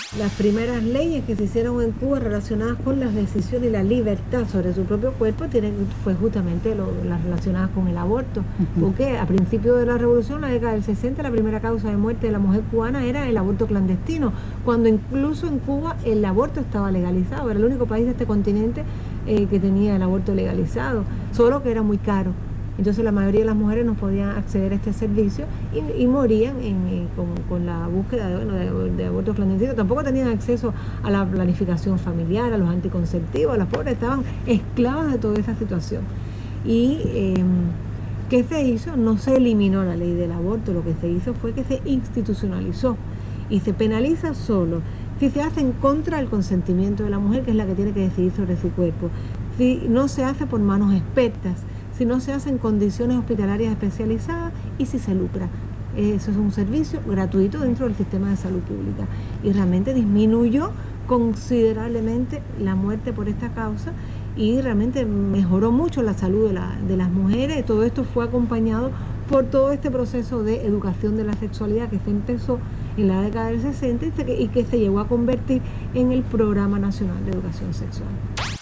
Las primeras leyes que se hicieron en Cuba relacionadas con las decisiones y la libertad sobre su propio cuerpo fue justamente las relacionadas con el aborto, porque a principios de la revolución, la década del 60, la primera causa de muerte de la mujer cubana era el aborto clandestino, cuando incluso en Cuba el aborto estaba legalizado, era el único país de este continente que tenía el aborto legalizado, solo que era muy caro. Entonces la mayoría de las mujeres no podían acceder a este servicio y morían con la búsqueda de abortos clandestinos. Tampoco tenían acceso a la planificación familiar, a los anticonceptivos. Las pobres estaban esclavas de toda esa situación. Y ¿qué se hizo? No se eliminó la ley del aborto, lo que se hizo fue que se institucionalizó y se penaliza solo si se hace en contra del consentimiento de la mujer, que es la que tiene que decidir sobre su cuerpo, si no se hace por manos expertas, si no se hace en condiciones hospitalarias especializadas y si se lucra. Eso es un servicio gratuito dentro del sistema de salud pública y realmente disminuyó considerablemente la muerte por esta causa y realmente mejoró mucho la salud de las mujeres. Todo esto fue acompañado por todo este proceso de educación de la sexualidad que se empezó en la década del 60 y que se llegó a convertir en el Programa Nacional de Educación Sexual.